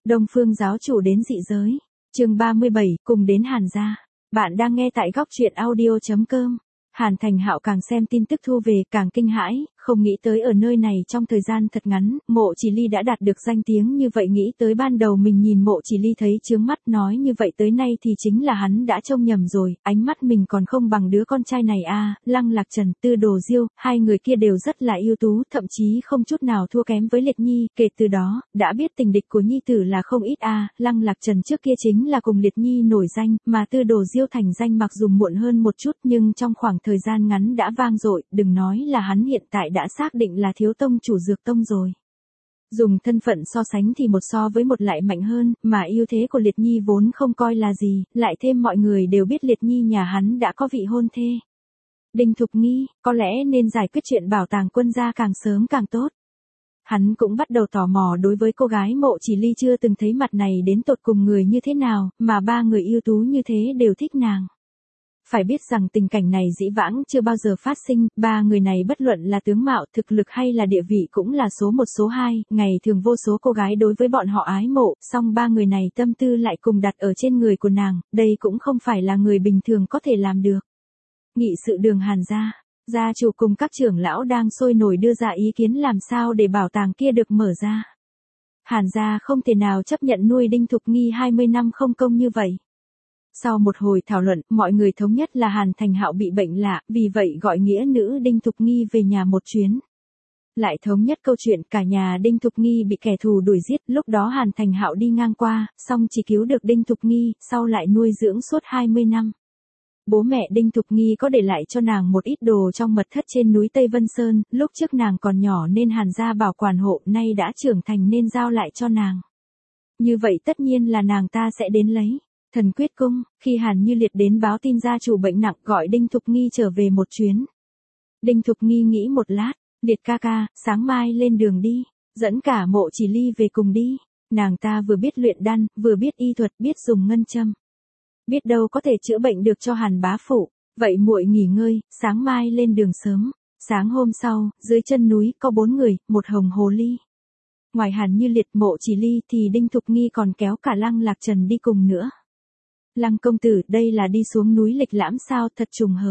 Đông Phương giáo chủ đến dị giới. Chương 37, cùng đến Hàn gia. Bạn đang nghe tại góc truyện audio.com. Hàn Thành Hạo càng xem tin tức thu về càng kinh hãi, không nghĩ tới ở nơi này trong thời gian thật ngắn, Mộ Chỉ Ly đã đạt được danh tiếng như vậy. Nghĩ tới ban đầu mình nhìn Mộ Chỉ Ly thấy chướng mắt, nói như vậy tới nay thì chính là hắn đã trông nhầm rồi, ánh mắt mình còn không bằng đứa con trai này a. Lăng Lạc Trần, Tư Đồ Diêu, hai người kia đều rất là ưu tú, thậm chí không chút nào thua kém với Liệt Nhi, kể từ đó, đã biết tình địch của nhi tử là không ít a. Lăng Lạc Trần trước kia chính là cùng Liệt Nhi nổi danh, mà Tư Đồ Diêu thành danh mặc dù muộn hơn một chút nhưng trong khoảng thời gian ngắn đã vang dội, đừng nói là hắn hiện tại đã xác định là thiếu tông chủ dược tông rồi. Dùng thân phận so sánh thì một so với một lại mạnh hơn, mà ưu thế của Liệt Nhi vốn không coi là gì, lại thêm mọi người đều biết Liệt Nhi nhà hắn đã có vị hôn thê. Đinh Thục Nghi, có lẽ nên giải quyết chuyện bảo tàng quân gia càng sớm càng tốt. Hắn cũng bắt đầu tò mò đối với cô gái Mộ Chỉ Ly chưa từng thấy mặt này đến tột cùng người như thế nào, mà ba người ưu tú như thế đều thích nàng. Phải biết rằng tình cảnh này dĩ vãng chưa bao giờ phát sinh, ba người này bất luận là tướng mạo, thực lực hay là địa vị cũng là số 1 số 2, ngày thường vô số cô gái đối với bọn họ ái mộ, song ba người này tâm tư lại cùng đặt ở trên người của nàng, đây cũng không phải là người bình thường có thể làm được. Nghị sự đường Hàn gia, gia chủ cùng các trưởng lão đang sôi nổi đưa ra ý kiến làm sao để bảo tàng kia được mở ra. Hàn gia không thể nào chấp nhận nuôi Đinh Thục Nghi 20 năm không công như vậy. Sau một hồi thảo luận, mọi người thống nhất là Hàn Thành Hạo bị bệnh lạ, vì vậy gọi nghĩa nữ Đinh Thục Nghi về nhà một chuyến. Lại thống nhất câu chuyện cả nhà Đinh Thục Nghi bị kẻ thù đuổi giết, lúc đó Hàn Thành Hạo đi ngang qua, song chỉ cứu được Đinh Thục Nghi, sau lại nuôi dưỡng suốt 20 năm. Bố mẹ Đinh Thục Nghi có để lại cho nàng một ít đồ trong mật thất trên núi Tây Vân Sơn, lúc trước nàng còn nhỏ nên Hàn gia bảo quản hộ, nay đã trưởng thành nên giao lại cho nàng. Như vậy tất nhiên là nàng ta sẽ đến lấy. Thần Quyết Cung, khi Hàn Như Liệt đến báo tin gia chủ bệnh nặng gọi Đinh Thục Nghi trở về một chuyến. Đinh Thục Nghi nghĩ một lát, Liệt ca ca, sáng mai lên đường đi, dẫn cả Mộ Chỉ Ly về cùng đi. Nàng ta vừa biết luyện đan, vừa biết y thuật, biết dùng ngân châm. Biết đâu có thể chữa bệnh được cho Hàn bá phụ, vậy muội nghỉ ngơi, sáng mai lên đường sớm. Sáng hôm sau, dưới chân núi có 4 người, một hồng hồ ly. Ngoài Hàn Như Liệt, Mộ Chỉ Ly thì Đinh Thục Nghi còn kéo cả Lăng Lạc Trần đi cùng nữa. Lăng công tử, đây là đi xuống núi lịch lãm sao, thật trùng hợp.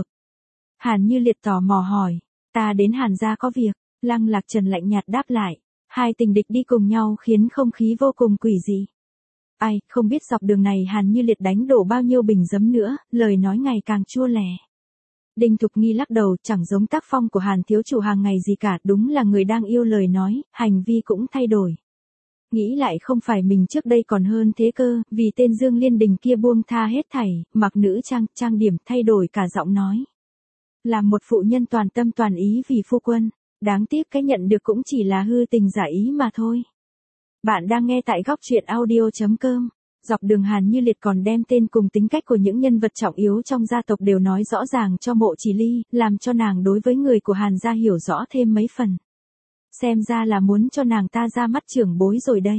Hàn Như Liệt tò mò hỏi, ta đến Hàn gia có việc. Lăng Lạc Trần lạnh nhạt đáp lại, hai tình địch đi cùng nhau khiến không khí vô cùng quỷ dị. Ai, không biết dọc đường này Hàn Như Liệt đánh đổ bao nhiêu bình giấm nữa, lời nói ngày càng chua lẻ. Đinh Thục Nghi lắc đầu, chẳng giống tác phong của Hàn thiếu chủ hàng ngày gì cả, đúng là người đang yêu lời nói, hành vi cũng thay đổi. Nghĩ lại không phải mình trước đây còn hơn thế cơ, vì tên Dương Liên Đình kia buông tha hết thảy, mặc nữ trang điểm, thay đổi cả giọng nói. Làm một phụ nhân toàn tâm toàn ý vì phu quân, đáng tiếc cái nhận được cũng chỉ là hư tình giả ý mà thôi. Bạn đang nghe tại góc truyện audio.com. Dọc đường Hàn Như Liệt còn đem tên cùng tính cách của những nhân vật trọng yếu trong gia tộc đều nói rõ ràng cho Mộ Chỉ Ly, làm cho nàng đối với người của Hàn gia hiểu rõ thêm mấy phần. Xem ra là muốn cho nàng ta ra mắt trưởng bối rồi đây.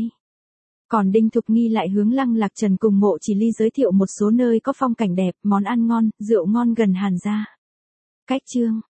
Còn Đinh Thục Nghi lại hướng Lăng Lạc Trần cùng Mộ Chỉ Ly giới thiệu một số nơi có phong cảnh đẹp, món ăn ngon, rượu ngon gần Hàn gia. Cách chương